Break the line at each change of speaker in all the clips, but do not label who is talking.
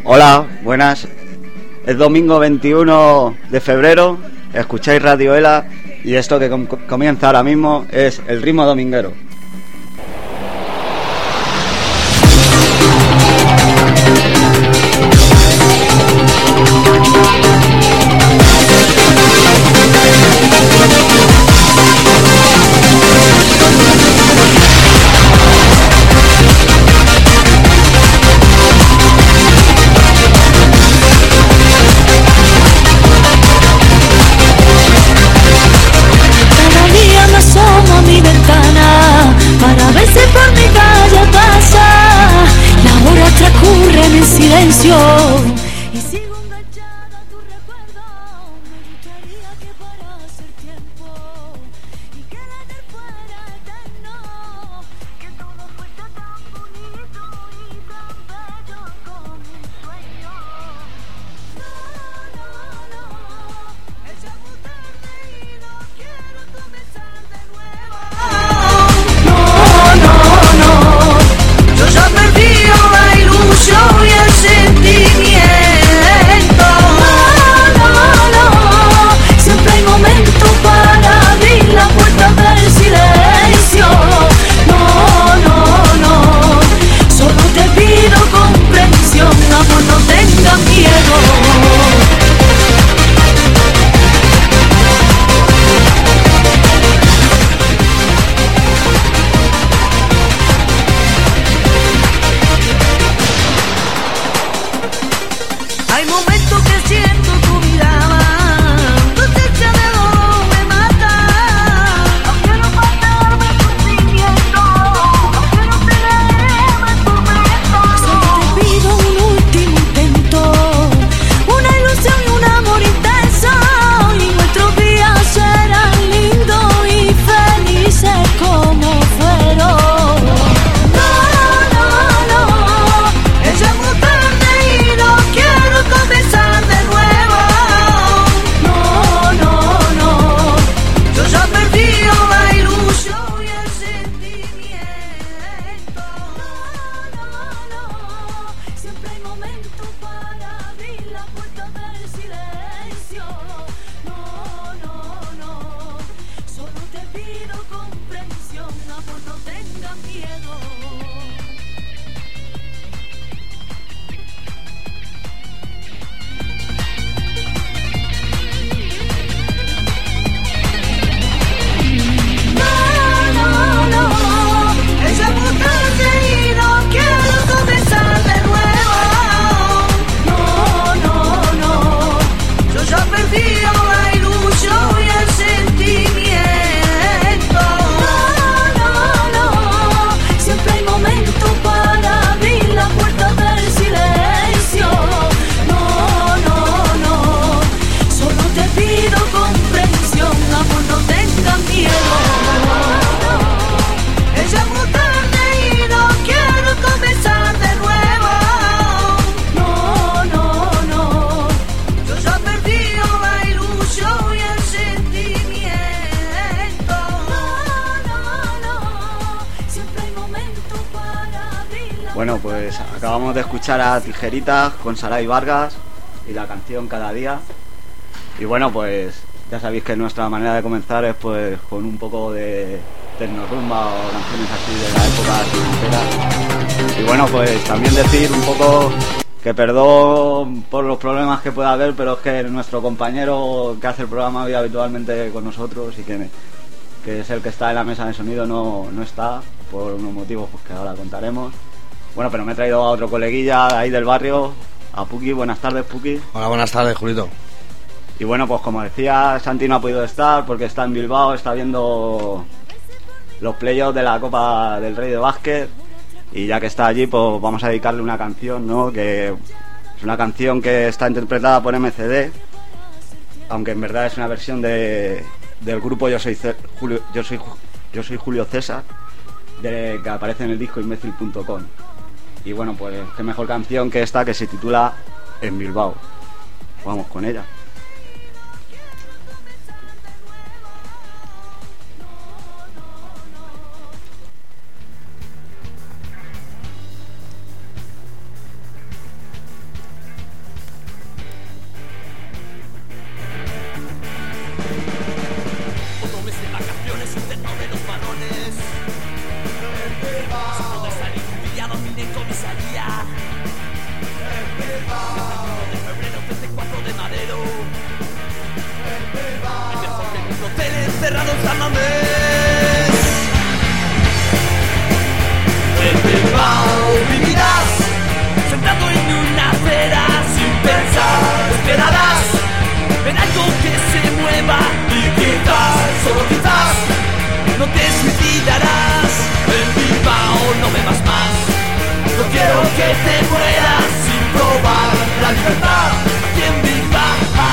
Hola, buenas. Es domingo 21 de febrero, escucháis Radio Ela y esto que comienza ahora mismo es el ritmo dominguero.
Silencio y sigo enganchada a tu recuerdo. Me gustaría que parase el tiempo y que la del fuera eterno, que todo fuera tan bonito y tan bello como un sueño. No, es ya muy tarde y no quiero comenzar de nuevo. No, yo ya perdí la ilusión y el sentimiento. No, siempre hay momento para abrir la puerta del silencio. No, solo te pido comprensión, amor, no tengas miedo. Hay momentos que siento tu mirada, tu esencia de dolor me mata. No quiero faltarme sufrimiento, no quiero tenerme en tormento. Solo te pido un último intento, una ilusión y un amor intenso, y nuestros días serán lindos y felices como fueron. No, es ya muy tarde y no quiero comenzar de nuevo. No, yo ya perdí la ilusión y el sentimiento. No, siempre hay momento para abrir la puerta del silencio. No, solo te pido comprensión, amor, no tengas miedo. No, es ya muy tarde y no quiero comenzar de nuevo. No, yo ya perdí la ilusión y el sentimiento. No, siempre hay momento para abrir la puerta del silencio. No, solo te pido comprensión, amor, no tengas miedo. Es ya muy tarde y no quiero comenzar de nuevo. No, yo ya perdí la ilusión y el sentimiento. No, siempre hay momento para abrir la.
Bueno, pues acabamos de escuchar a Tijeritas con Saray Vargas y la canción Cada Día. Y bueno, pues ya sabéis que nuestra manera de comenzar es pues con un poco de tecnorumba o canciones así de la época ochentera. Y bueno, pues también decir un poco que perdón por los problemas que pueda haber, pero es que nuestro compañero que hace el programa hoy habitualmente con nosotros y que es el que está en la mesa de sonido no está, por unos motivos pues que ahora contaremos. Bueno, pero me he traído a otro coleguilla de ahí del barrio, a Puki. Buenas tardes, Puki.
Hola, buenas tardes, Julito.
Y bueno, pues como decía, Santi no ha podido estar porque está en Bilbao, está viendo los playoffs de la Copa del Rey de Básquet, y ya que está allí, pues vamos a dedicarle una canción, ¿no? Que es una canción que está interpretada por MCD, aunque en verdad es una versión del grupo Yo soy Julio César, que aparece en el disco imbécil.com. Y bueno, pues qué mejor canción que esta, que se titula En Bilbao. Vamos con ella.
comisaría. En Bilbao, de febrero, 34 de Madero. En Bilbao, el mejor de un hotel encerrado en San Mamés. En Bilbao vivirás sentado en una acera sin pensar, esperarás en algo que se mueva y quizás, solo quizás, no te suicidarás. En Bilbao no bebas más, no quiero que te mueras sin probar la libertad. Aquí en Bilbao.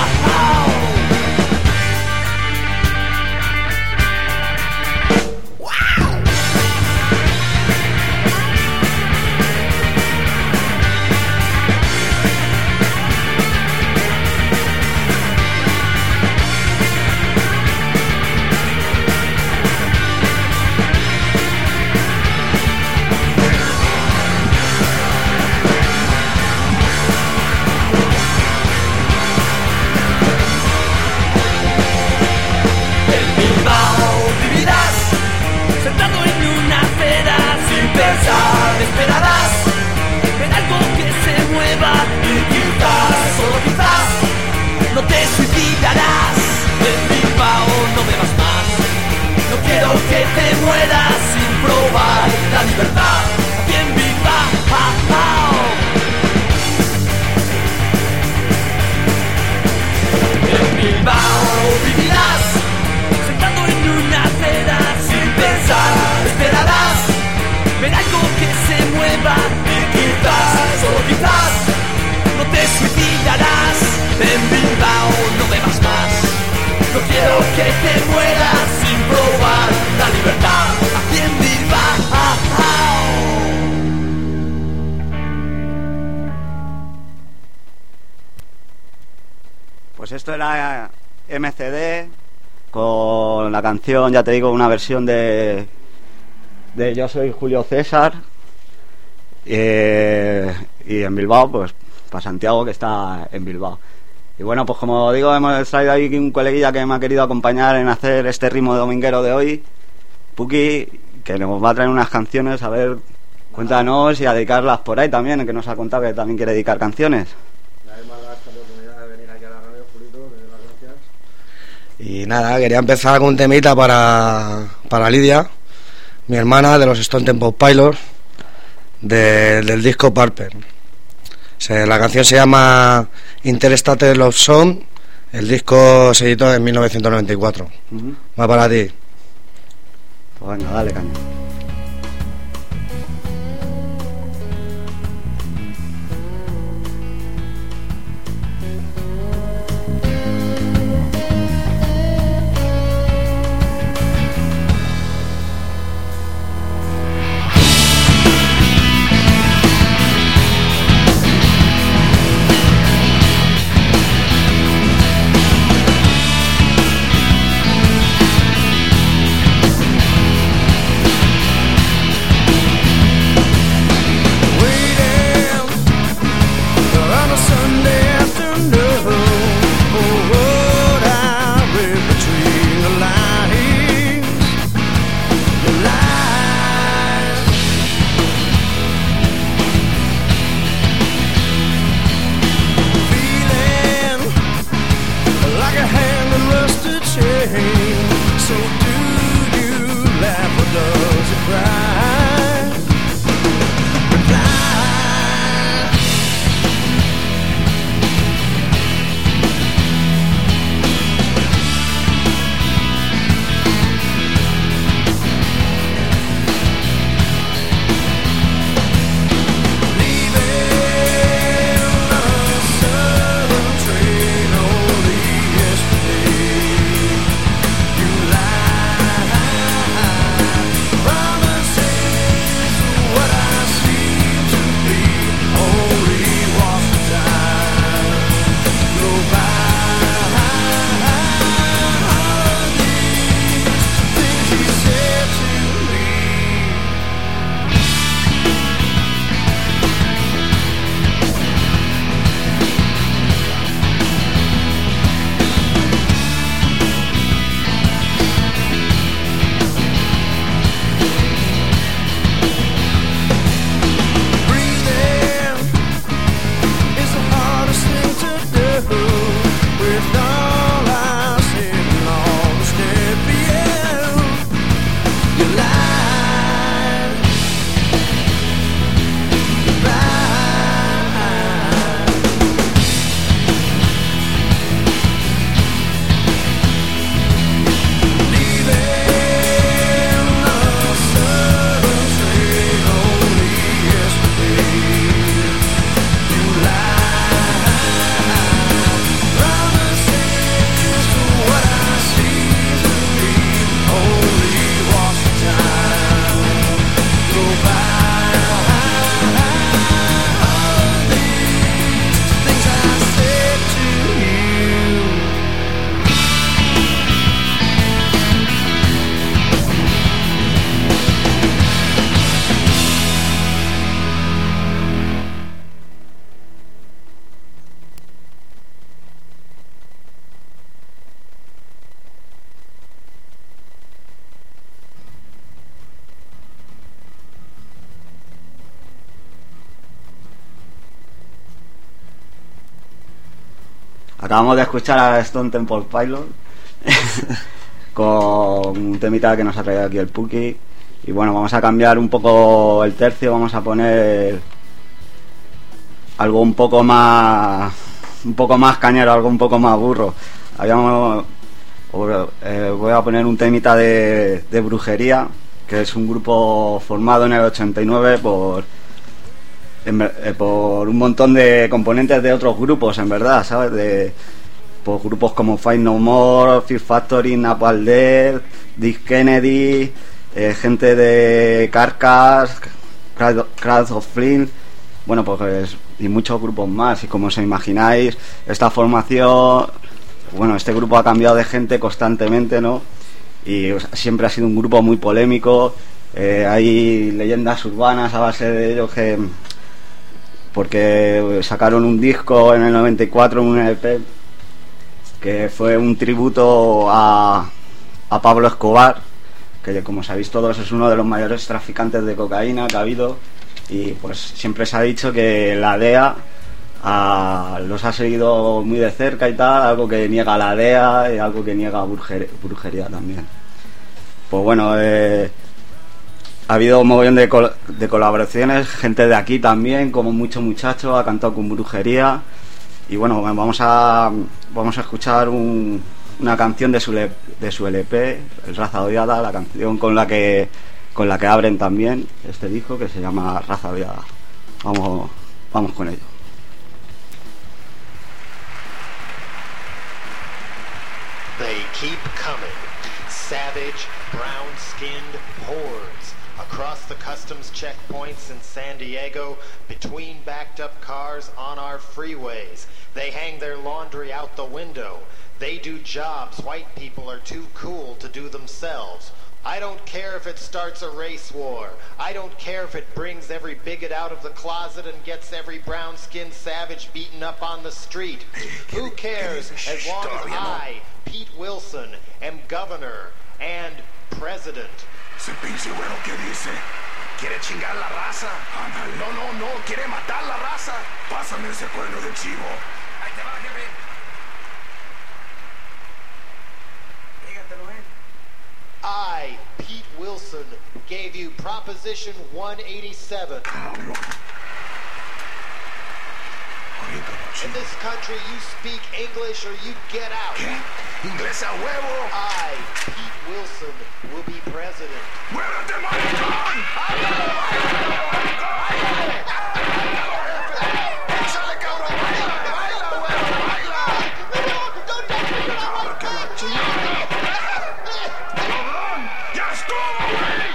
Esperarás en algo que se mueva y quizás, solo quizás, no te suicidarás. En Bilbao no bebas más, no quiero que te mueras sin probar la libertad. Aquí en Bilbao. En Bilbao vivirás sentado en una acera sin pensar, esperarás ver algo que se mueva y quizás, solo quizás, no te suicidarás. En Bilbao no bebas más, no quiero que te mueras sin probar la libertad. Aquí en Bilbao.
Pues esto era MCD con la canción, ya te digo, una versión de Yo soy Julio César, y en Bilbao, pues para Santiago, que está en Bilbao. Y bueno, pues como digo, hemos traído ahí un coleguilla que me ha querido acompañar en hacer este ritmo dominguero de hoy, Puki, que nos va a traer unas canciones. A ver, cuéntanos y a dedicarlas por ahí también, que nos ha contado que también quiere dedicar canciones.
Esta oportunidad de venir aquí a la radio, Julito, te doy las gracias.
Y nada, quería empezar con un temita para Lidia, mi hermana, de los Stone Temple Pilots, del disco Purple. La canción se llama Interstate Love Song. El disco se editó en 1994. Va para ti.
Pues venga, dale caña. Acabamos de escuchar a Stone Temple Pilots con un temita que nos ha traído aquí el Puki. Y bueno, vamos a cambiar un poco el tercio, vamos a poner algo un poco más cañero, algo un poco más burro. Voy a poner un temita de Brujería, que es un grupo formado en el 89 por un montón de componentes de otros grupos, en verdad, ¿sabes? Por grupos como Fight No More, Fear Factory, Napalm Death, Dick Kennedy, gente de Carcass, Crowd of Flint, bueno, pues y muchos grupos más. Y como os imagináis, esta formación, bueno, este grupo ha cambiado de gente constantemente, ¿no? Y siempre ha sido un grupo muy polémico. Hay leyendas urbanas a base de ellos porque sacaron un disco en el 94, un EP, que fue un tributo a Pablo Escobar, que como sabéis todos es uno de los mayores traficantes de cocaína que ha habido. Y pues siempre se ha dicho que la DEA los ha seguido muy de cerca y tal, algo que niega la DEA y algo que niega brujería también. Pues bueno, ha habido un mogollón de colaboraciones, gente de aquí también, como Mucho Muchacho ha cantado con Brujería. Y bueno, vamos a escuchar una canción de su LP, El Raza Odiada, la canción con la que abren también este disco, que se llama Raza Odiada. Vamos con ello.
They keep coming, savage, brown-skinned hordes across the customs checkpoints in San Diego, between backed-up cars on our freeways. They hang their laundry out the window. They do jobs white people are too cool to do themselves. I don't care if it starts a race war. I don't care if it brings every bigot out of the closet and gets every brown-skinned savage beaten up on the street. Who cares as long as I, Pete Wilson, am governor and president.
Ese pinche güero que dice, quiere chingar la raza. No, quiere matar la raza. Pásame ese cuerno de chivo. Ahí te va, jefe. Dígatelo,
I, Pete Wilson, gave you Proposition 187. In this country, you speak English or you get out.
¿Qué? Inglés a huevo.
I, Pete Wilson, will be president.
¡Muévete, maricón! ¡Échale, cabrón! ¡Baila, güero! ¡Baila! ¡Cabrón, que la chingada! ¡Cabrón! ¡Ya estuvo, güey!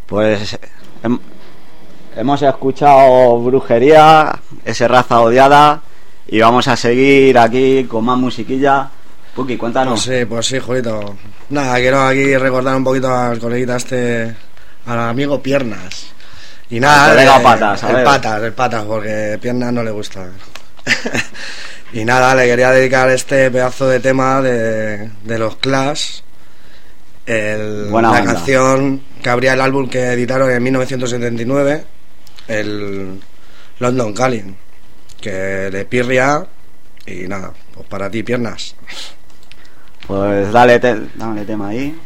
Pues hemos escuchado Brujería, ese Raza Odiada, y vamos a seguir aquí con más musiquilla. Puki, cuéntanos.
Pues sí, Julito. Nada, quiero aquí recordar un poquito al coleguita al amigo Piernas. Y nada,
el colega Patas, a ver.
El Patas, porque Piernas no le gusta. Y nada, le quería dedicar este pedazo de tema de los Clash. La canción que abría el álbum que editaron en 1979, el London Calling, que de Pirria. Y nada, pues para ti, Piernas.
Pues dale tema ahí.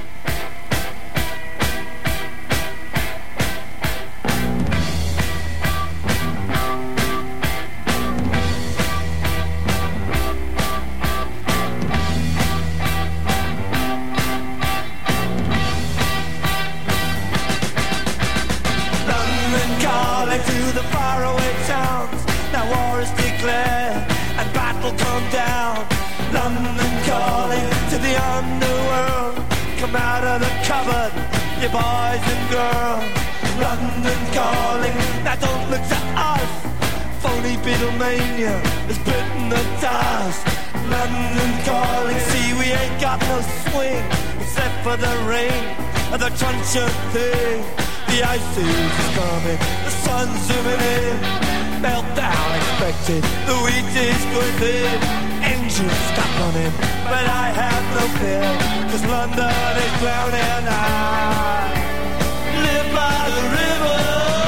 Boys and girls, London calling. Now don't look to us. Phony Beatlemania has bitten the dust. London calling. See, we ain't got no swing except for the rain and the truncheon thing. The ice age is coming. The sun's zooming in. Meltdown expected. The wheat is going thin. Engines stop running, but I have no fear, 'cause London is drowning. I live by the river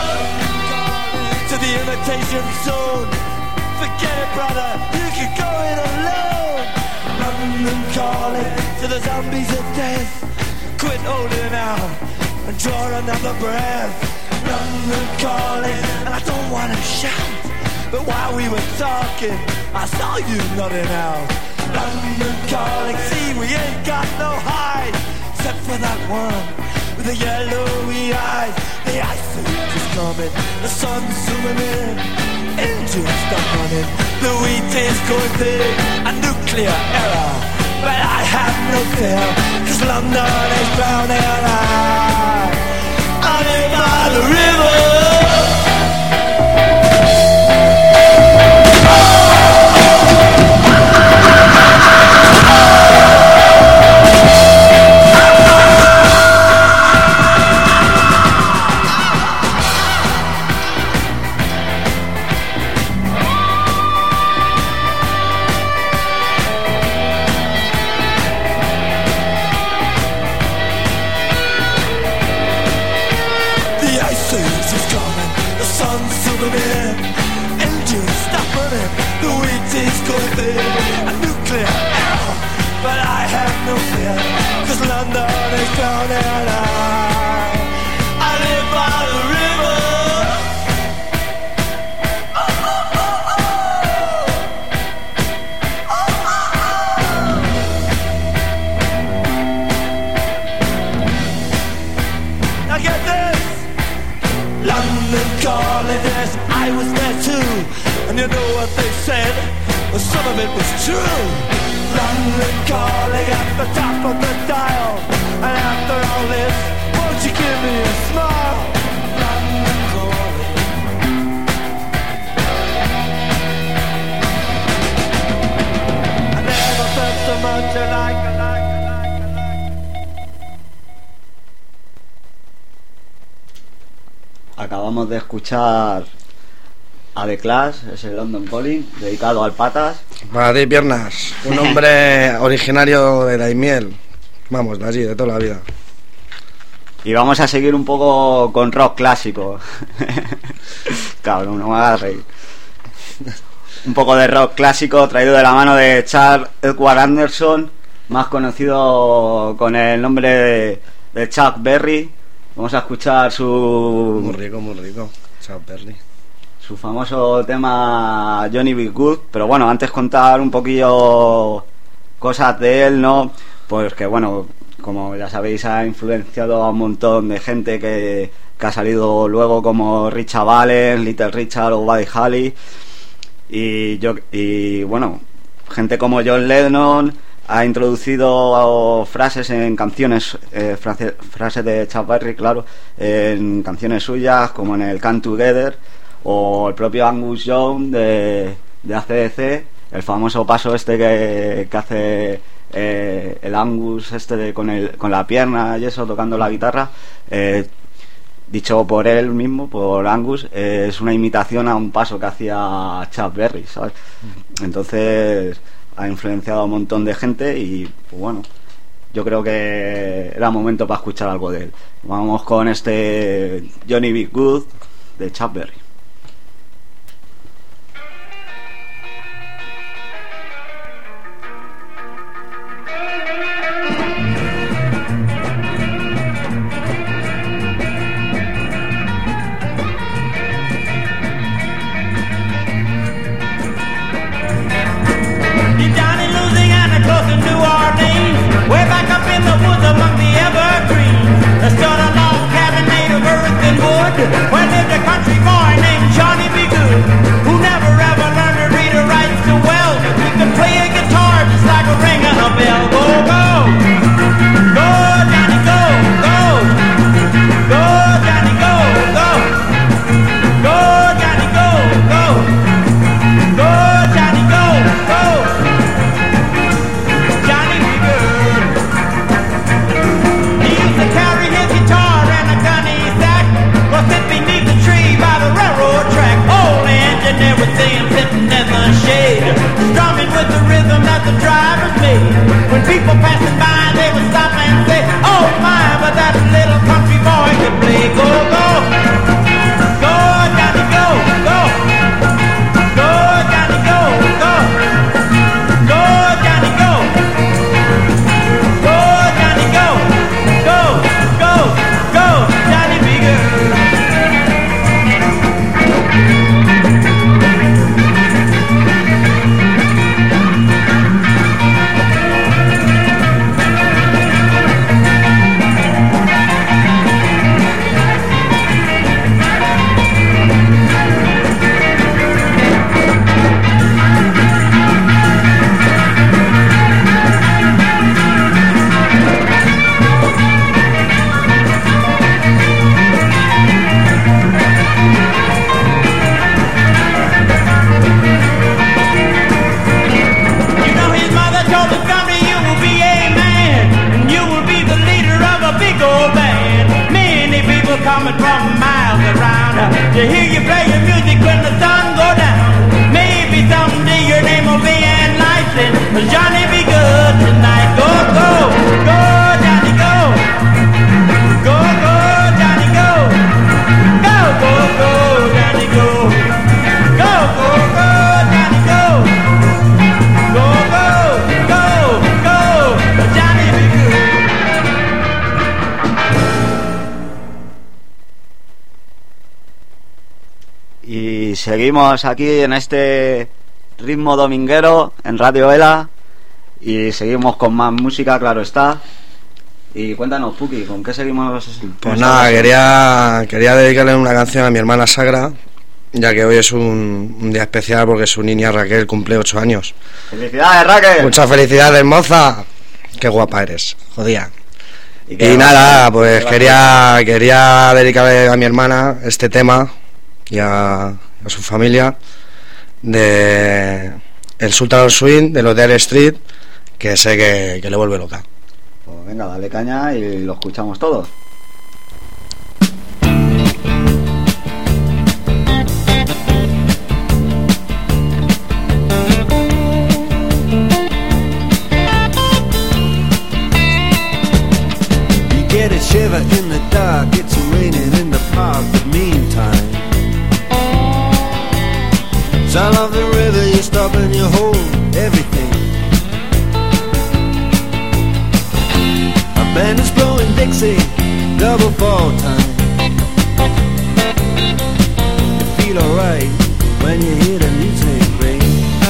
to the imitation zone. Forget it, brother, you can go it alone. London calling to the zombies of death. Quit holding out and draw another breath. London calling, and I don't want to shout, but while we were talking, I saw you nodding out. London calling, see, we ain't got no hide, except for that one with the yellowy eyes. The ice age is coming, the sun's zooming in, engines stop running, the wheat is going thin, a nuclear error, but I have no fear, 'cause London is drowning. I live by the river.
Acabamos de escuchar a The Clash, ese London Calling, dedicado al Patas.
Para ti, Piernas, un hombre originario de Daimiel, vamos, de allí, de toda la vida.
Y vamos a seguir un poco con rock clásico. Cabrón, no me hagas reír. Un poco de rock clásico traído de la mano de Charles Edward Anderson, más conocido con el nombre de Chuck Berry. Vamos a escuchar su...
Muy rico, Chuck Berry.
Su famoso tema Johnny B. Good. Pero bueno, antes contar un poquillo cosas de él, ¿no? Pues que bueno, como ya sabéis, ha influenciado a un montón de gente que ha salido luego, como Richard Valens, Little Richard o Buddy Holly. Y bueno, gente como John Lennon, ha introducido frases en canciones, frases de Chuck Berry, claro, en canciones suyas, como en el Come Together, o el propio Angus Young de AC/DC, el famoso paso este que hace el Angus este con la pierna y eso, tocando la guitarra, dicho por él mismo, por Angus, es una imitación a un paso que hacía Chuck Berry, ¿sabes? Entonces ha influenciado a un montón de gente y pues bueno, yo creo que era momento para escuchar algo de él. Vamos con este Johnny B. Good de Chuck Berry.
Way back up in the woods among the evergreens, there stood a log cabin made of earth and wood, where lived a country boy named Johnny B. Good, who never ever learned to read or write so well, but he could play a guitar just like a ring and a bell. Go, go, go, Johnny, go, go, go, Johnny, go, go, go, Johnny, go, go, go, Johnny, go, go. Everything sitting in the shade, strumming with the rhythm that the drivers made. When people passing by, they would stop and say, oh my, but that little country boy can play. Go, go, go, Johnny, go, go, go, Johnny, go, go, go, Johnny, go, go, Johnny, go, go, go, go, Johnny, be good. Coming from miles around to hear you play your music when the sun go down. Maybe someday your name will be enlightening. Johnny, be good tonight. Go, go, go, Johnny, go. Go, go, Johnny, go. Go, go, go, Johnny, go. Go, go, go, Johnny, go. Go, go, go, go, Johnny, be good.
Y seguimos aquí en este ritmo dominguero en Radio Ela y seguimos con más música, claro está. Y cuéntanos, Puki, ¿con qué seguimos?
Pues nada, quería dedicarle una canción a mi hermana Sagra, ya que hoy es un día especial porque su niña Raquel cumple 8 años.
¡Felicidades, Raquel!
Muchas felicidades, moza. Qué guapa eres, jodía. Y nada, pues quería dedicarle a mi hermana este tema y a su familia de el Sultan Swing de los de Air Street, que sé que le vuelve loca.
Pues venga, dale caña y lo escuchamos todos.
You get a shiver in the dark, it's raining in the park, but meantime sound of the river, you stop and you hold everything. A band is blowing Dixie, double fall time. You feel alright when you hear the music ring.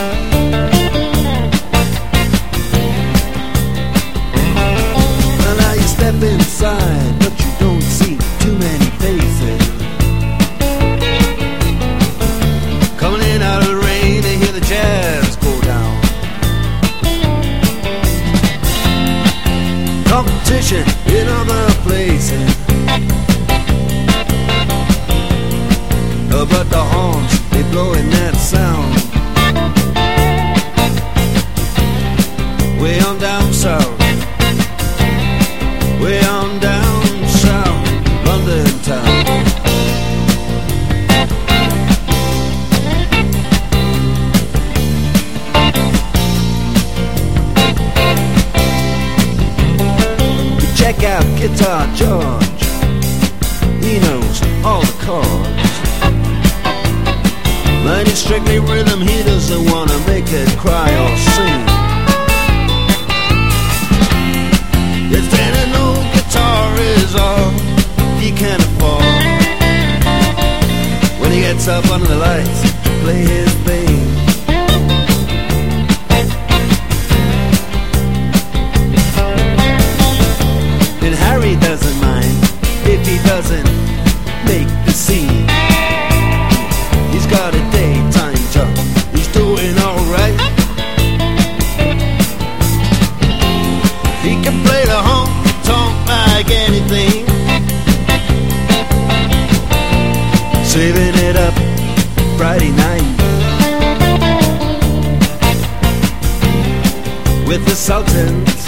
Well, now you step inside, but you don't see too many faces. Coming in out of the rain, they hear the jazz go down. not George. He knows all the chords. But it's strictly rhythm, he doesn't wanna make it cry or sing. If then an old guitar is all he can afford, when he gets up under the lights to play his thing. And Harry doesn't mind if he doesn't make the scene. He's got a daytime job, he's doing alright. He can play the honky-tonk like anything, saving it up Friday night with the Sultans,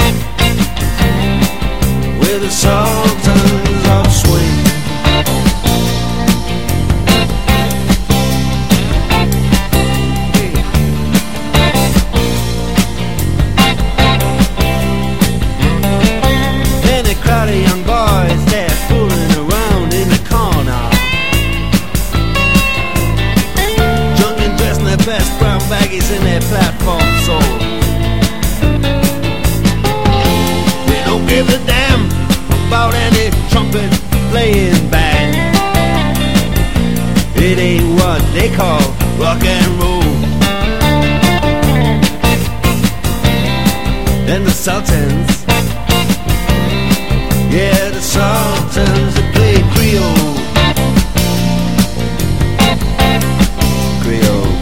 with the Sultans of Swing. And a crowd of young boys, they're fooling around in the corner, drunk and dressed in their best brown baggies in their platform soles. They don't give a damn about any trumpet playing band. It ain't what they call rock and roll. And the Sultans, yeah, the Sultans, they play Creole. Creole.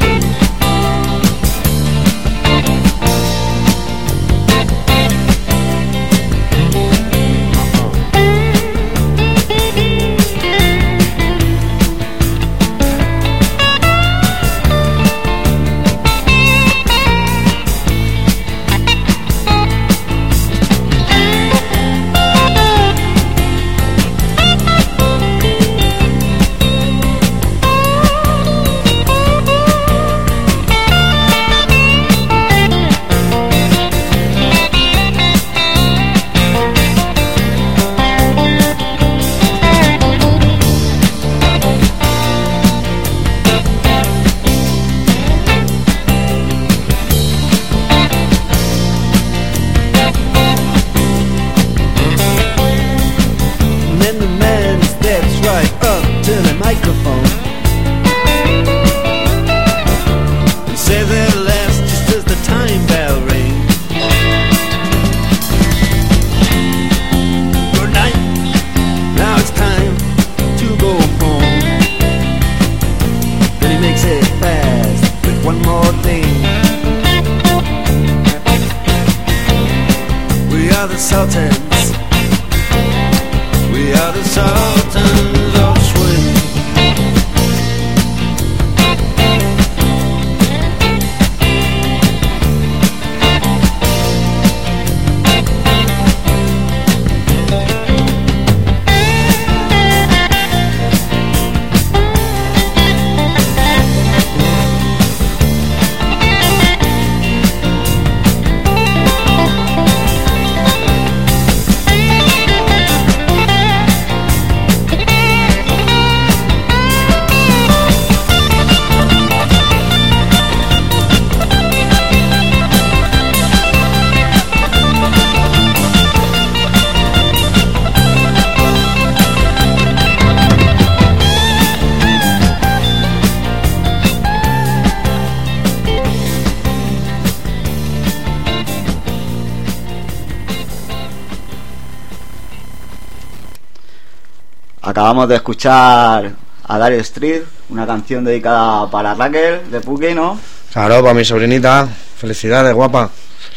Acabamos de escuchar a Dire Street, una canción dedicada para Raquel de Puque, ¿no?
Claro, para mi sobrinita. Felicidades, guapa.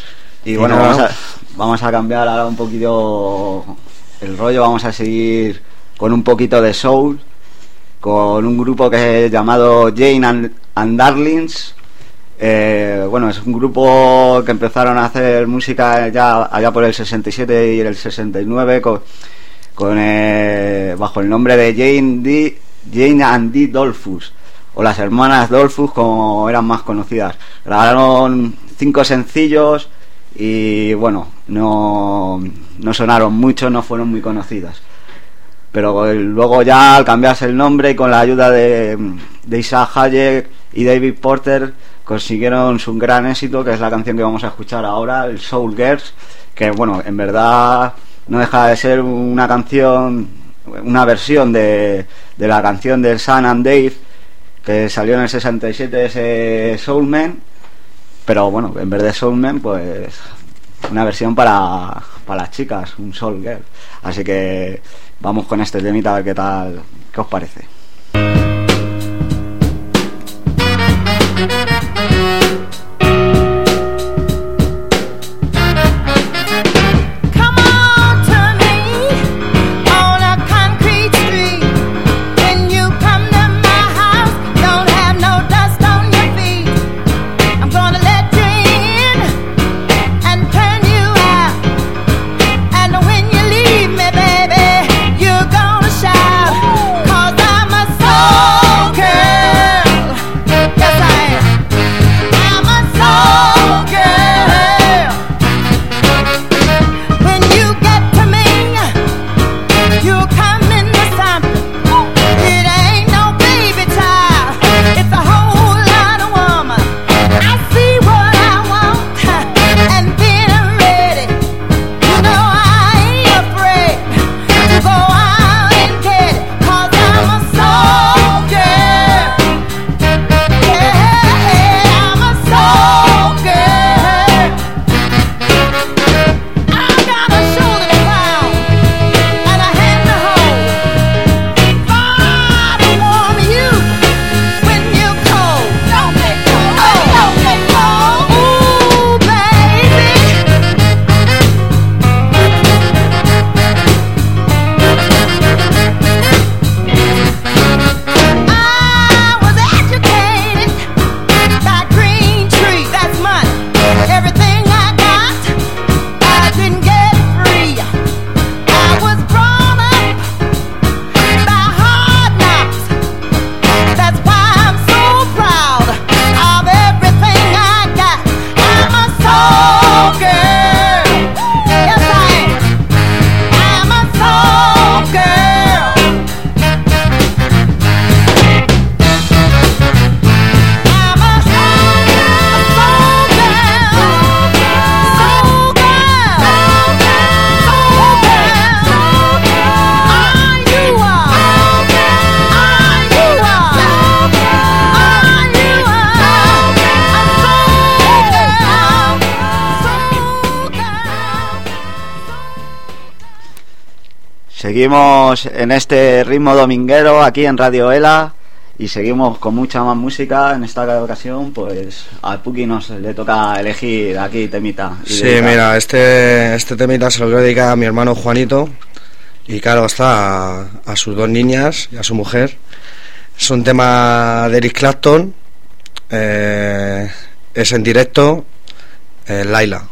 Y bueno, vamos a cambiar ahora un poquito el rollo. Vamos a seguir con un poquito de soul, con un grupo que es llamado Jane and Darlings. Bueno, es un grupo que empezaron a hacer música ya allá por el 67 y el 69 bajo el nombre de Jane and D. Dolphus, o las hermanas Dolphus, como eran más conocidas. Grabaron 5 sencillos y bueno, no sonaron mucho, no fueron muy conocidas. pero luego ya al cambiarse el nombre y con la ayuda de Isaac Hayek y David Porter consiguieron su gran éxito, que es la canción que vamos a escuchar ahora, el Soul Girls, que bueno, en verdad no deja de ser una canción, una versión de la canción del Sam and Dave que salió en el 67, ese Soul Man, pero bueno, en vez de Soul Man, pues una versión para las chicas, un Soul Girl. Así que vamos con este temita a ver qué os parece. Seguimos en este ritmo dominguero aquí en Radio Ela y seguimos con mucha más música. En esta ocasión pues al Puki le toca elegir aquí temita.
Sí, mira, este temita se lo quiero dedicar a mi hermano Juanito y claro está a sus dos niñas y a su mujer. Es un tema de Eric Clapton, es en directo, Laila.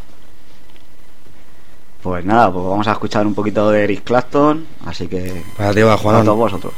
Pues nada, pues vamos a escuchar un poquito de Eric Clapton, así que
para ti va, Juan,
a todos vosotros.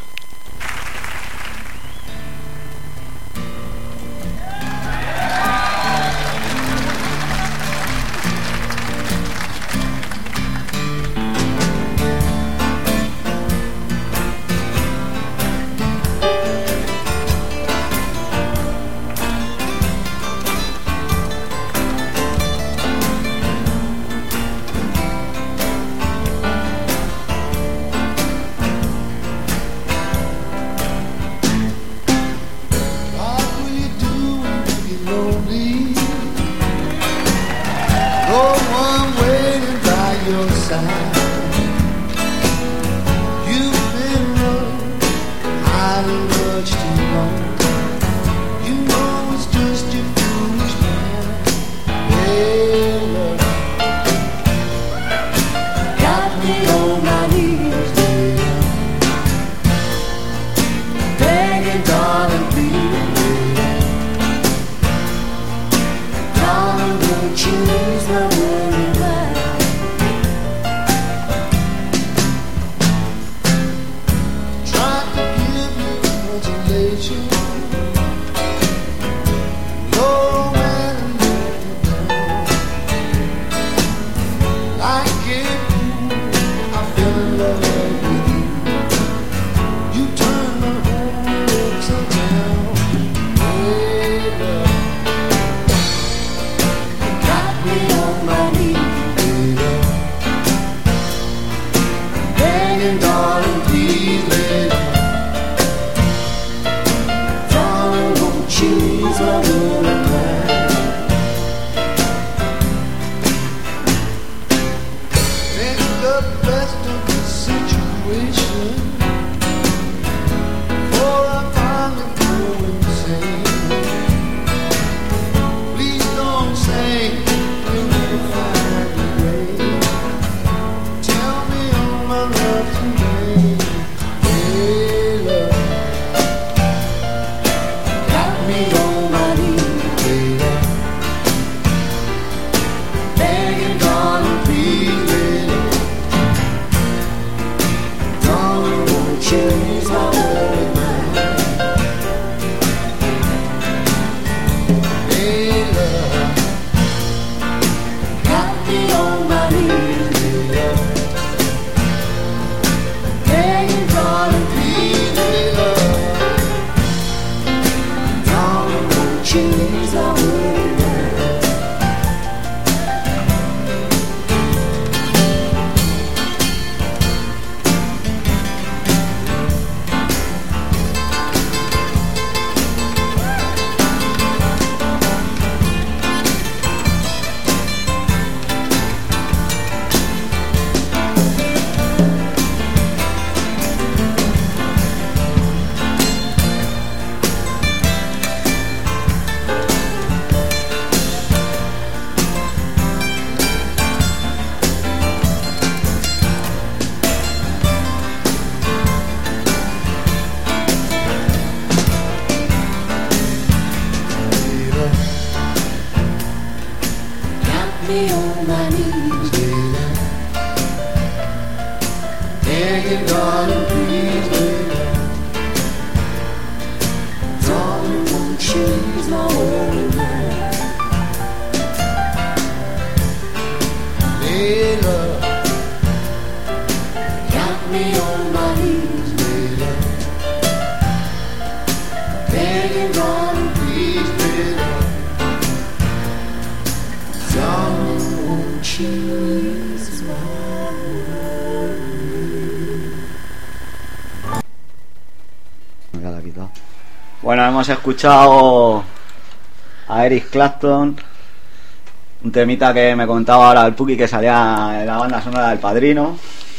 ya la he quitado. Bueno, hemos escuchado a Eric Clapton, un temita que me contaba ahora el Puki que salía en la banda sonora del Padrino.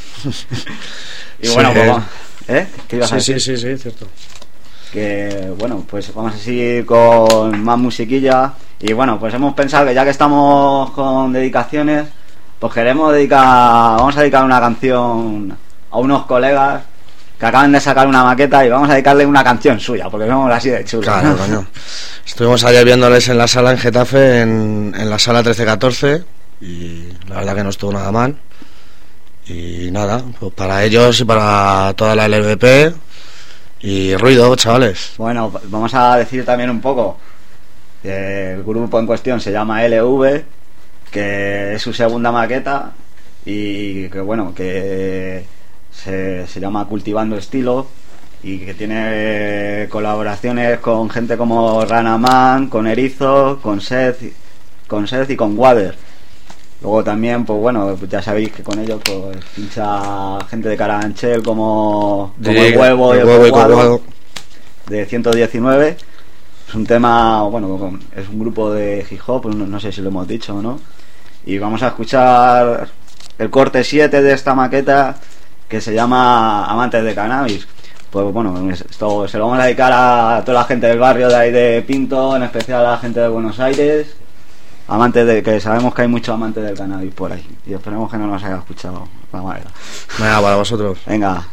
Y
Sí.
bueno, pues, ¿qué ibas a decir?
Sí, cierto.
Que bueno, pues vamos a seguir con más musiquilla. Y bueno, pues hemos pensado que ya que estamos con dedicaciones, pues vamos a dedicar una canción a unos colegas que acaban de sacar una maqueta y vamos a dedicarle una canción suya, porque somos así de chulos.
Claro, coño. Estuvimos ayer viéndoles en la sala en Getafe, en la sala 1314, y la verdad que no estuvo nada mal. Y nada, pues para ellos y para toda la LVP y ruido, chavales.
Bueno, vamos a decir también un poco. El grupo en cuestión se llama LV, que es su segunda maqueta y que bueno, que se llama Cultivando Estilo y que tiene colaboraciones con gente como Ranaman, con Erizo, con Seth y con Wader. Luego también, pues bueno, ya sabéis que con ellos pues pincha gente de Carabanchel como el Huevo y el Coguado de 119. Es un tema, bueno, es un grupo de hip hop, no sé si lo hemos dicho o no. Y vamos a escuchar el corte 7 de esta maqueta que se llama Amantes de Cannabis. Pues bueno, esto se lo vamos a dedicar a toda la gente del barrio de ahí de Pinto, en especial a la gente de Buenos Aires. Que sabemos que hay muchos amantes del cannabis por ahí. Y esperemos que no nos haya escuchado la manera.
Venga, para vosotros.
Venga.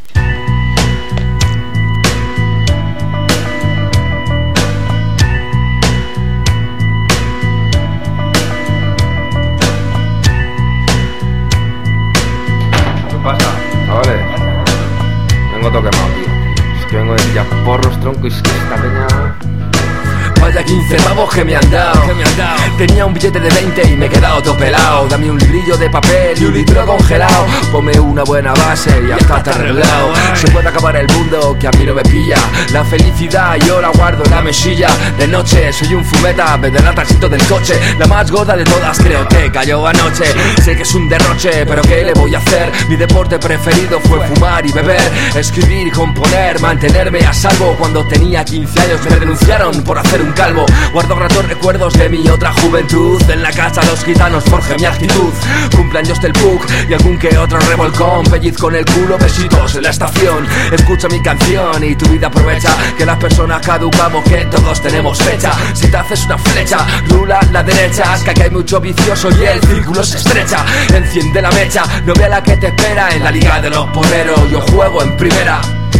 ¿Qué pasa, chavales? Vengo todo quemado, tío. Es que vengo de ya porros, tronco, y es que esta peña... Vaya 15 pavos que me han dado. Tenía un billete de 20 y me he quedado todo pelado. Dame un librillo de papel y un litro congelado. Ponme una buena base y ya está arreglado. Se puede acabar el mundo que a mí no me pilla. La felicidad yo la guardo en la mesilla. De noche soy un fumeta, me del atrasito del coche. La más gorda de todas creo que cayó anoche. Sé que es un derroche, pero ¿qué le voy a hacer? Mi deporte preferido fue fumar y beber, escribir y componer, mantenerme a salvo. Cuando tenía 15 años me denunciaron por hacer un calvo. Guardo gratos recuerdos de mi otra juventud. En la casa los gitanos forjé mi actitud. Cumpleaños del PUC y algún que otro revolcón. Pellizco en el culo, besitos en la estación. Escucha mi canción y tu vida aprovecha que las personas caducamos, que todos tenemos fecha. Si te haces una flecha, rula la derecha. Es que aquí hay mucho vicioso y el círculo se estrecha. Enciende la mecha, no vea la que te espera. En la liga de los porreros yo juego en primera.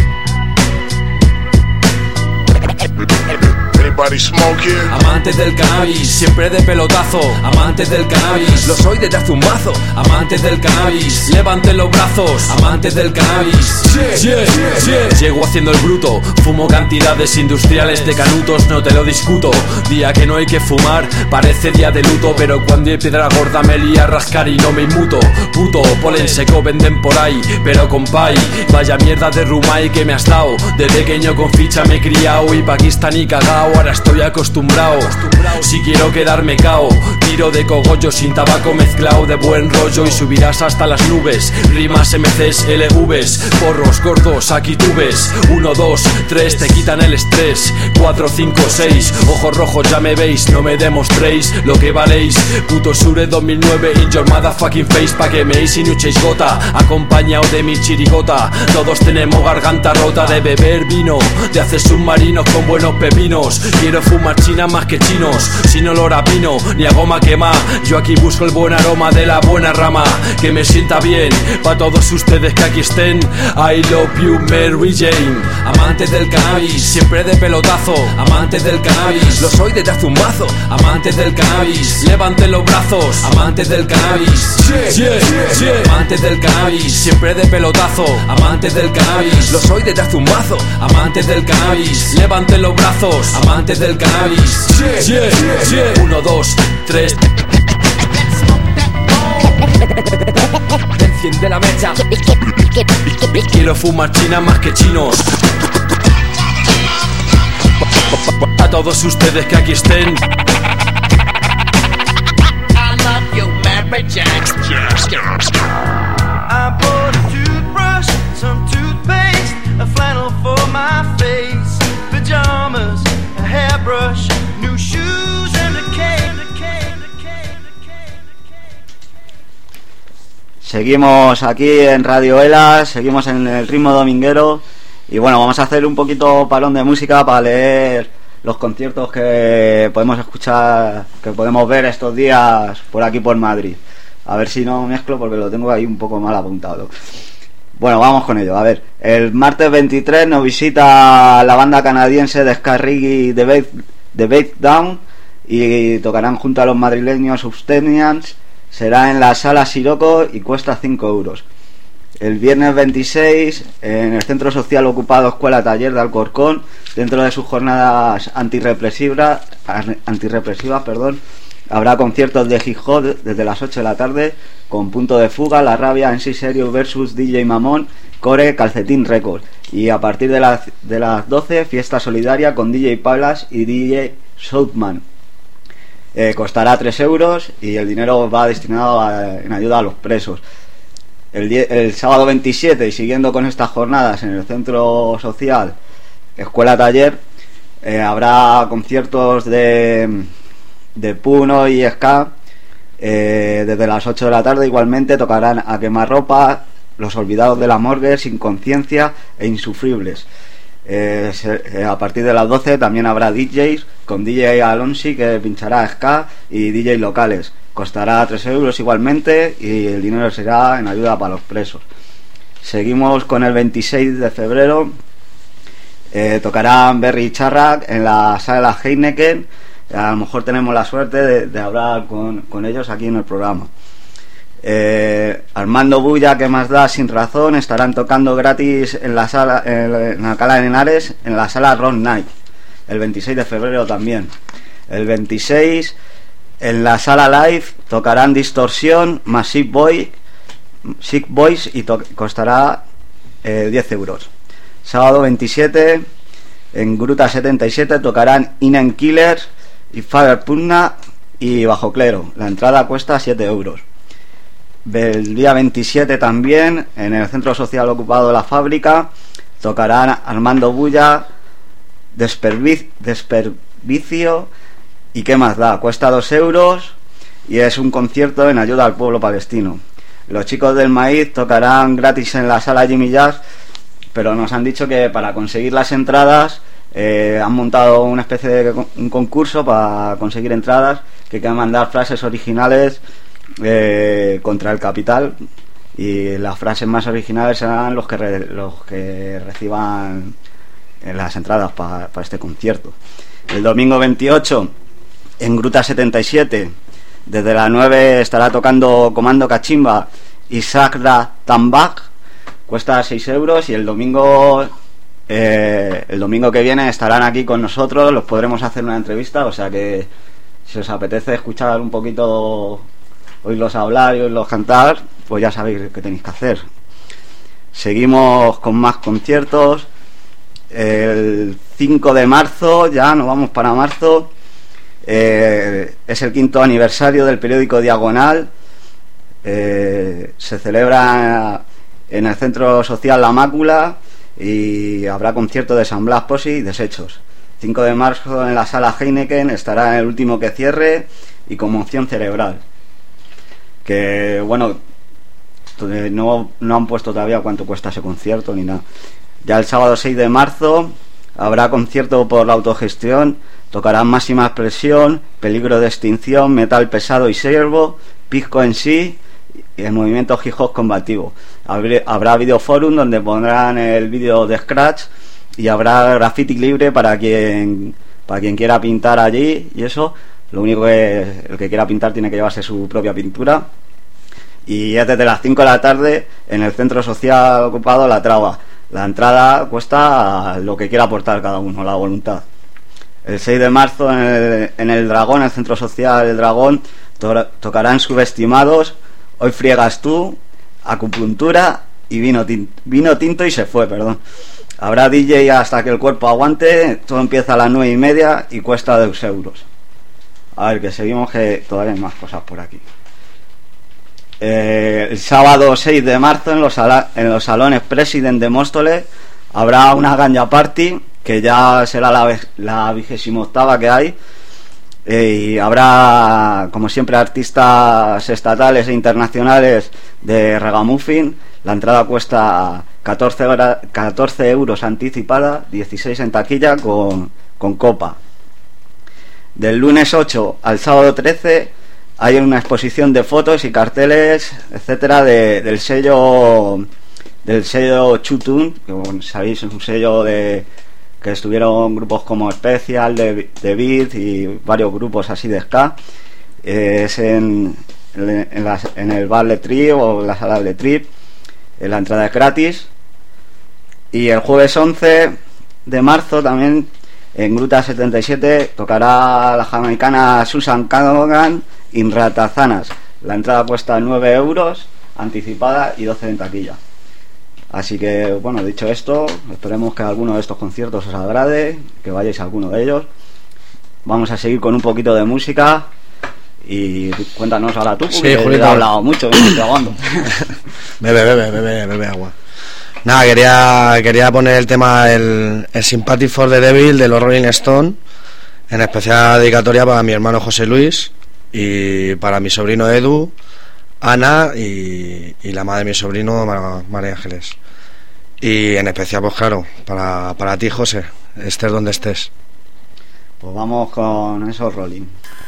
Amantes del cannabis, siempre de pelotazo. Amantes del cannabis,
lo soy desde hace un mazo.
Amantes del cannabis, levanten los brazos. Amantes del cannabis, llego haciendo el bruto. Fumo cantidades industriales de canutos, no te lo discuto. Día que no hay que fumar, parece día de luto. Pero cuando hay piedra gorda me lía a rascar y no me inmuto. Puto, polen seco venden por ahí, pero compay, vaya mierda de rumay que me has dado. De pequeño con ficha me he criado y pakistaní cagao. Ahora estoy acostumbrado. Si quiero quedarme cao, tiro de cogollo sin tabaco mezclado de buen rollo y subirás hasta las nubes. Rimas, MCs, LVs, porros gordos, aquí tú ves. 1, 2, 3, te quitan el estrés. 4, 5, 6, ojos rojos ya me veis. No me demostréis lo que valéis. Puto Sure 2009 in your motherfucking face. Pa' que me y no echéis gota, acompañado de mi chirigota. Todos tenemos garganta rota de beber vino, de hacer submarinos con buenos pepinos. Quiero fumar china más que chinos, sin olor a pino ni a goma quema. Yo aquí busco el buen aroma de la buena rama, que me sienta bien, pa' todos ustedes que aquí estén. I love you Mary Jane. Amantes del cannabis, siempre de pelotazo. Amantes del cannabis,
lo soy desde hace un mazo.
Amantes del cannabis, levanten los brazos. Amantes del cannabis, amantes del cannabis, siempre de pelotazo. Amantes del cannabis,
lo soy desde hace un mazo.
Amantes del cannabis, levanten los brazos. Amantes del cannabis, 1, 2, 3.
Enciende la mecha.
Quiero fumar china más que chinos. A todos ustedes que aquí estén.
I love you, Mary Jane. I bought a toothbrush, some toothpaste, a flannel for my face.
Seguimos aquí en Radio Elas, seguimos en el ritmo dominguero y bueno, vamos a hacer un poquito parón de música para leer los conciertos que podemos escuchar, que podemos ver estos días por aquí por Madrid. A ver si no mezclo porque lo tengo ahí un poco mal apuntado. Bueno, vamos con ello. A ver, el martes 23 nos visita la banda canadiense de ska reggae The Bait Down y tocarán junto a los madrileños Substenians. Será en la Sala Siroco y cuesta 5 euros. El viernes 26 en el Centro Social Ocupado Escuela Taller de Alcorcón, dentro de sus jornadas antirrepresivas, habrá conciertos de hip hop desde las 8 de la tarde con Punto de Fuga, La Rabia, En Sí Serio versus DJ Mamón, Core, Calcetín Records. Y a partir de las 12, fiesta solidaria con DJ Pablas y DJ Southman. Costará 3 euros y el dinero va destinado en ayuda a los presos. El sábado 27, y siguiendo con estas jornadas en el Centro Social Escuela Taller, habrá conciertos de Puno y Ska. Desde las 8 de la tarde igualmente tocarán A Quemarropa, Los Olvidados de la Morgue, Sin Conciencia e Insufribles. A partir de las 12 también habrá DJs con DJ Alonsi, que pinchará ska, y DJ locales. Costará 3 euros igualmente y el dinero será en ayuda para los presos. Seguimos con el 26 de febrero. Tocarán Berry y Charrac en la Sala Heineken. A lo mejor tenemos la suerte de hablar con ellos aquí en el programa. Armando Bulla, Que Más Da, Sin Razón, estarán tocando gratis en la sala, en la Cala de Henares, en la Sala Rock Night, el 26 de febrero también. El 26 en la Sala Live tocarán Distorsión más Sick Boys y costará 10 euros. Sábado 27 en Gruta 77 tocarán Inen Killers y Faber Pugna y Bajo Clero. La entrada cuesta 7 euros. El día 27 también en el Centro Social Ocupado de la Fábrica tocarán Armando Bulla, Despervicio y ¿Qué Más Da? Cuesta 2 euros y es un concierto en ayuda al pueblo palestino. Los Chicos del Maíz tocarán gratis en la Sala Jimmy Jazz, pero nos han dicho que para conseguir las entradas han montado una especie de un concurso para conseguir entradas, que hay que mandar frases originales contra el capital, y las frases más originales serán los que reciban las entradas para este concierto. El domingo 28 en Gruta 77 desde las 9 estará tocando Comando Cachimba y Sakra Tambak, cuesta 6 euros, y el domingo que viene estarán aquí con nosotros, los podremos hacer una entrevista, o sea que si os apetece escuchar un poquito, oírlos hablar y oírlos cantar, pues ya sabéis qué tenéis que hacer. Seguimos con más conciertos. El 5 de marzo, ya nos vamos para marzo, es el 5º aniversario del periódico Diagonal. Se celebra en el Centro Social La Mácula y habrá concierto de San Blas Posi y Desechos. 5 de marzo en la Sala Heineken estará El Último que Cierre y Conmoción Cerebral. Que bueno, no han puesto todavía cuánto cuesta ese concierto ni nada. Ya el sábado 6 de marzo habrá concierto por la autogestión. Tocarán Máxima Expresión, Peligro de Extinción, Metal Pesado y Servo, Pisco en Sí y el movimiento Hip Hop Combativo. Habrá videoforum donde pondrán el vídeo de Scratch y habrá graffiti libre para quien quiera pintar allí y eso. Lo único que el que quiera pintar tiene que llevarse su propia pintura. Y es desde las 5 de la tarde en el Centro Social Ocupado La Traba. La entrada cuesta lo que quiera aportar cada uno, la voluntad. El 6 de marzo en el Dragón, el Centro Social El Dragón, tocarán Subestimados, Hoy Friegas Tú, Acupuntura y Vino Tinto y Se Fue, perdón. Habrá DJ hasta que el cuerpo aguante. Todo empieza a las 9:30 y cuesta 2 euros. A ver, que seguimos, que todavía hay más cosas por aquí. El sábado 6 de marzo en los salones President de Móstoles habrá una ganja party, que ya será la 28ª que hay, Y habrá, como siempre, artistas estatales e internacionales de Ragamuffin. La entrada cuesta 14 euros anticipada, 16 en taquilla con copa. Del lunes 8 al sábado 13 hay una exposición de fotos y carteles, etcétera, del sello Chutun, que como sabéis es un sello que estuvieron grupos como Special, de Beat y varios grupos así de ska. Es en el bar Le Trip o la sala Le Trip. La entrada es gratis. Y el jueves 11 de marzo también en Gruta 77 tocará la jamaicana Susan Cadogan in Ratazanas. La entrada cuesta 9 euros anticipada y 12 en taquilla. Así que, bueno, dicho esto, esperemos que alguno de estos conciertos os agrade, que vayáis a alguno de ellos. Vamos a seguir con un poquito de música y cuéntanos ahora tú, porque
Julito,
he hablado mucho, me estoy ahogando.
Bebe agua. Nada, quería poner el tema el Sympathy for the Devil de los Rolling Stones, en especial dedicatoria para mi hermano José Luis y para mi sobrino Edu, Ana y la madre de mi sobrino María Ángeles. Y en especial, pues claro, para ti, José, estés donde estés.
Pues vamos con esos Rolling.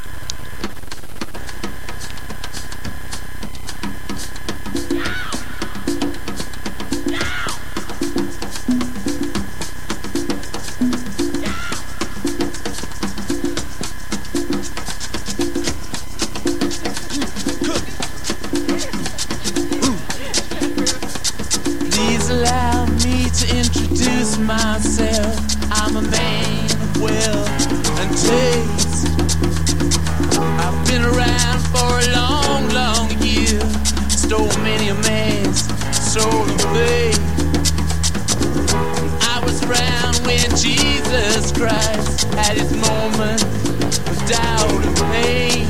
Myself, I'm a man of wealth and taste. I've been around for a long, long year. Stole many a man's soul and faith. I was around when Jesus Christ had his moment of doubt and pain.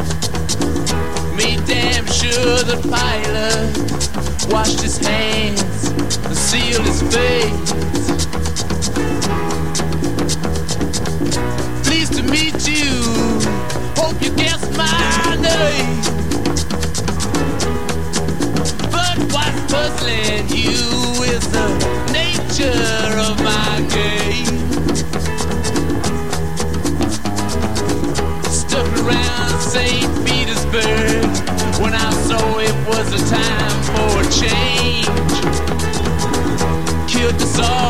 Made damn sure the Pilate washed his hands and sealed his face. Pleased to meet you, hope you guess my name. But what's puzzling you is the nature of my game. Stuck around St. Petersburg when I saw it was a time for a change. Killed us all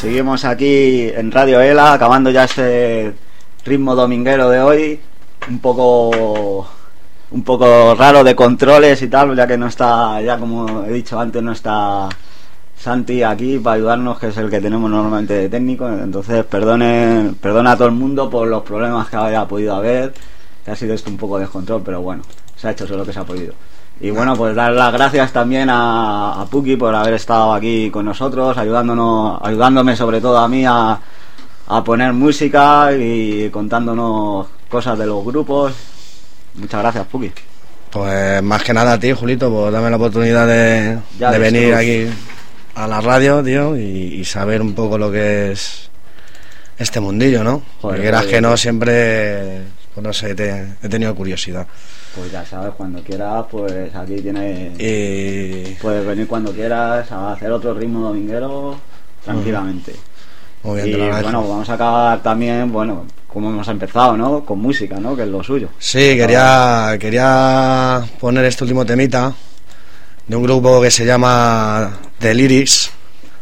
seguimos aquí en Radio ELA, acabando ya este ritmo dominguero de hoy, un poco raro de controles y tal, ya que no está, ya como he dicho antes, no está Santi aquí para ayudarnos, que es el que tenemos normalmente de técnico. Entonces perdona a todo el mundo por los problemas que haya podido haber, que ha sido esto un poco de descontrol, pero bueno, se ha hecho solo lo que se ha podido. Y bueno, pues dar las gracias también a Puki por haber estado aquí con nosotros, ayudándome sobre todo a mí a poner música y contándonos cosas de los grupos. Muchas gracias, Puki.
Pues más que nada a ti, Julito, por darme la oportunidad de venir aquí a la radio, tío, y saber un poco lo que es este mundillo, ¿no? Porque quieras que no, siempre, pues no sé, he tenido curiosidad.
Pues ya sabes, cuando quieras, pues aquí tienes... Puedes venir cuando quieras a hacer otro ritmo dominguero tranquilamente.
Muy bien,
y bueno, vamos a acabar también, bueno, como hemos empezado, ¿no? Con música, ¿no? Que es lo suyo.
Sí, quería poner este último temita de un grupo que se llama The Lyrics.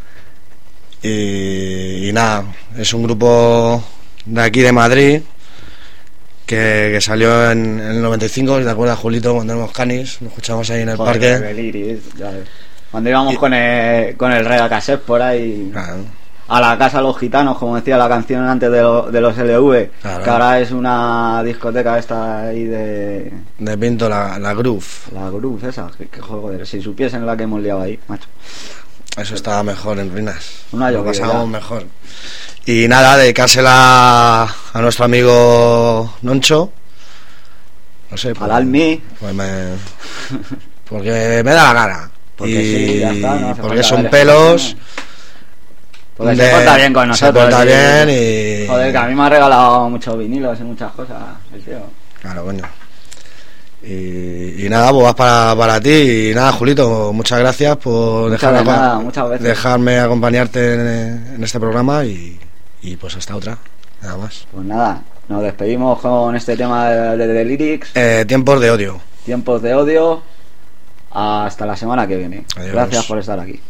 Y nada, es un grupo de aquí de Madrid que salió en el 95, ¿te acuerdas, Julito? Cuando éramos canis, nos escuchamos ahí en el parque.
The Lyrics, ya ves. Cuando íbamos con el Rega Cassette por ahí... Claro. A la casa de los gitanos, como decía la canción antes de los LV, claro. Que ahora es una discoteca esta ahí de
Pinto, la Groove.
La Groove esa, que joder, si supiesen la que hemos liado ahí, macho.
Eso estaba mejor en Ruinas.
Lo
pasábamos mejor. Y nada, dedicársela a nuestro amigo Noncho. No sé.
Al Almi.
Pues porque me da la gana.
Porque sí, ya está, no
porque son pelos.
Porque se porta bien con nosotros.
Se porta bien y...
Joder, que a mí me ha regalado muchos vinilos y muchas cosas, el tío.
Claro, coño. Y nada, pues vas para ti. Y nada, Julito, muchas gracias por dejarme acompañarte en este programa y pues hasta otra, nada más.
Pues nada, nos despedimos con este tema de The Lyrics.
Tiempos de odio.
Tiempos de odio. Hasta la semana que viene.
Adiós.
Gracias por estar aquí.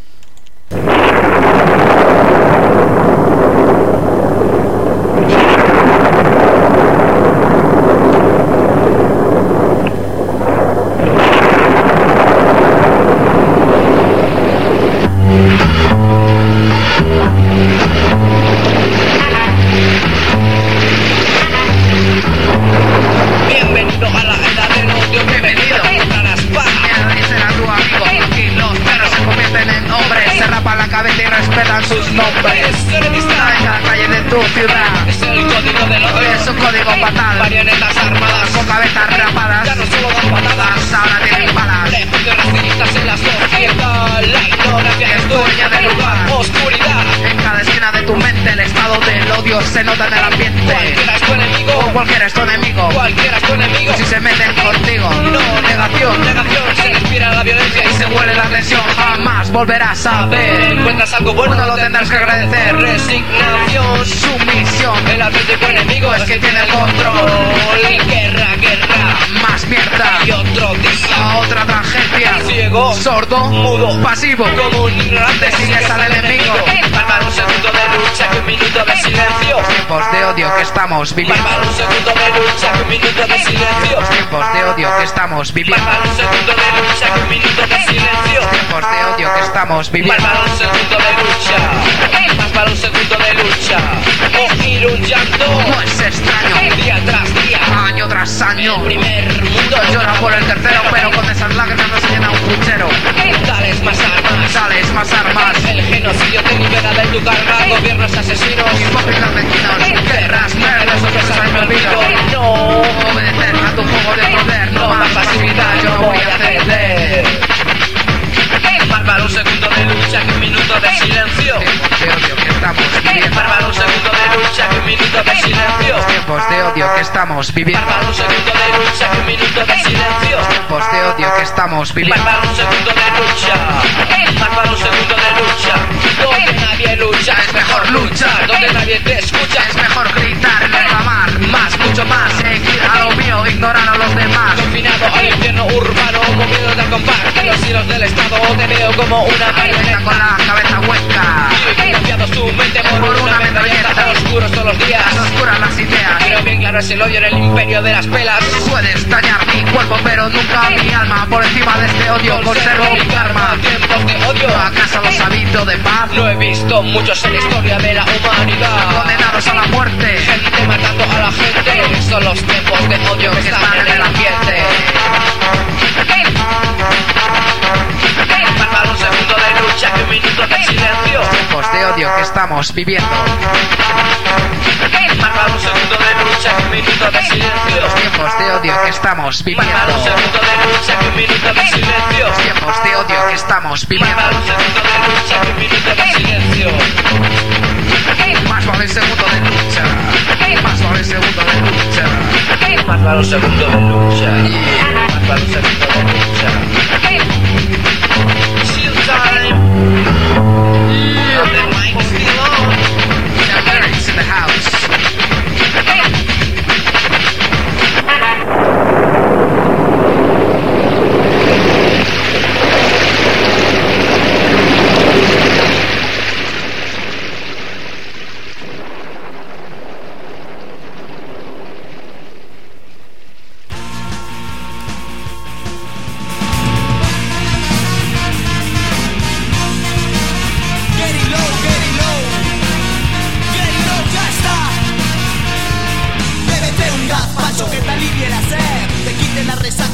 Bienvenido a la era del odio, bienvenido a las pajas. ¿Quién será tu amigo? Aquí los perros se convierten en hombres, se rapan la cabeza y respetan sus nombres. En cada calle de tu ciudad es el código del odio, es un código fatal. Marionetas armadas con cabezas rapadas, ya no solo dan patadas, ahora tienen balas. Refugios racistas en la sociedad, la ignorancia es dueña del lugar. Oscuridad en cada esquina de tu mente, el estado del odio se nota en el ambiente. Cualquiera es tu enemigo, o cualquiera es tu enemigo, cualquiera es tu enemigo. Si se meten contigo, no, negación, se respira la violencia y se huele la tensión. Jamás volverás a ver. Encuentras algo bueno, no lo tendrás que agradecer. Resignación, sumisión. El auténtico enemigo es que tiene el control. Guerra, más mierda. Y otro día, otra tragedia. Ciego, sordo, mudo, pasivo. Como un ignorante sigues al enemigo. Palmar un segundo de lucha, que un minuto de silencio. Tiempos de odio que estamos viviendo. Palmar un segundo de lucha, que un minuto de silencio. Tiempos de odio que estamos viviendo. Palmar un segundo de lucha, que un minuto de silencio. Tiempos de odio que estamos viviendo. Palmar un segundo de lucha. Más para un segundo de lucha. Oír un llanto no es extraño. Día tras día, año tras año. El primer mundo llora por el tercero, pero con esas lágrimas no se llena un puchero. Dales más armas. El genocidio te libera de tu carga. Gobiernos asesinos, hipócritas vecinos. Guerras, mierdas, sorpresas en mi olvido. No obedecer a tu juego de poder. No más pasividad, yo no voy a ceder. Bárbaro, un segundo de lucha, que un minuto de silencio. De odio que estamos viviendo. Bárbaro, un segundo de lucha, que un minuto de silencio. Tiempos de odio que estamos viviendo. Bárbaro, un segundo de lucha, que un minuto de silencio. Tiempos de odio que estamos viviendo. Bárbaro, un segundo de lucha. Bárbaro, un segundo de lucha. Donde nadie lucha, es mejor luchar. Donde nadie te escucha, es mejor gritar, reclamar. Más, mucho más. Seguir a lo mío, ignorar a los demás. Confinado al infierno urbano, movido de compás. De los hilos del estado te veo como una marioneta con la cabeza hueca. Y confiado su mente
nunca mi alma. Por encima de este odio conservo mi karma.
Tiempos de odio,
¿acaso los hábitos de paz?
no he visto muchos en la historia de la humanidad.
Condenados a la muerte,
Gente matando a la gente, son los tiempos de odio que están en el ambiente. Para un segundo de lucha y un minuto de silencio.
tiempos de odio que estamos viviendo.
Para un segundo de lucha y un minuto de silencio.
Los tiempos de odio que estamos viviendo.
Para un segundo de lucha y un minuto de silencio.
Los tiempos de odio que estamos viviendo.
Para un segundo de lucha y un minuto de silencio.
Más vale el segundo de lucha. Más vale el segundo de lucha.
Más vale un segundo de lucha. Más vale un segundo de lucha.